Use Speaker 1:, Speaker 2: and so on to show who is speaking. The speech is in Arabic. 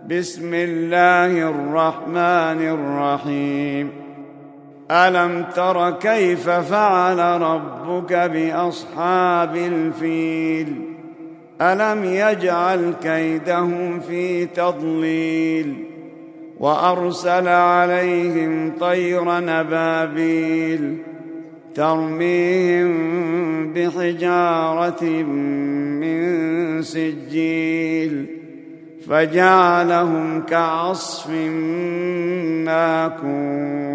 Speaker 1: بسم الله الرحمن الرحيم ألم تر كيف فعل ربك بأصحاب الفيل ألم يجعل كيدهم في تضليل وأرسل عليهم طيرا أبابيل ترميهم بحجارة من سجيل فجعلهم كعصف ماكون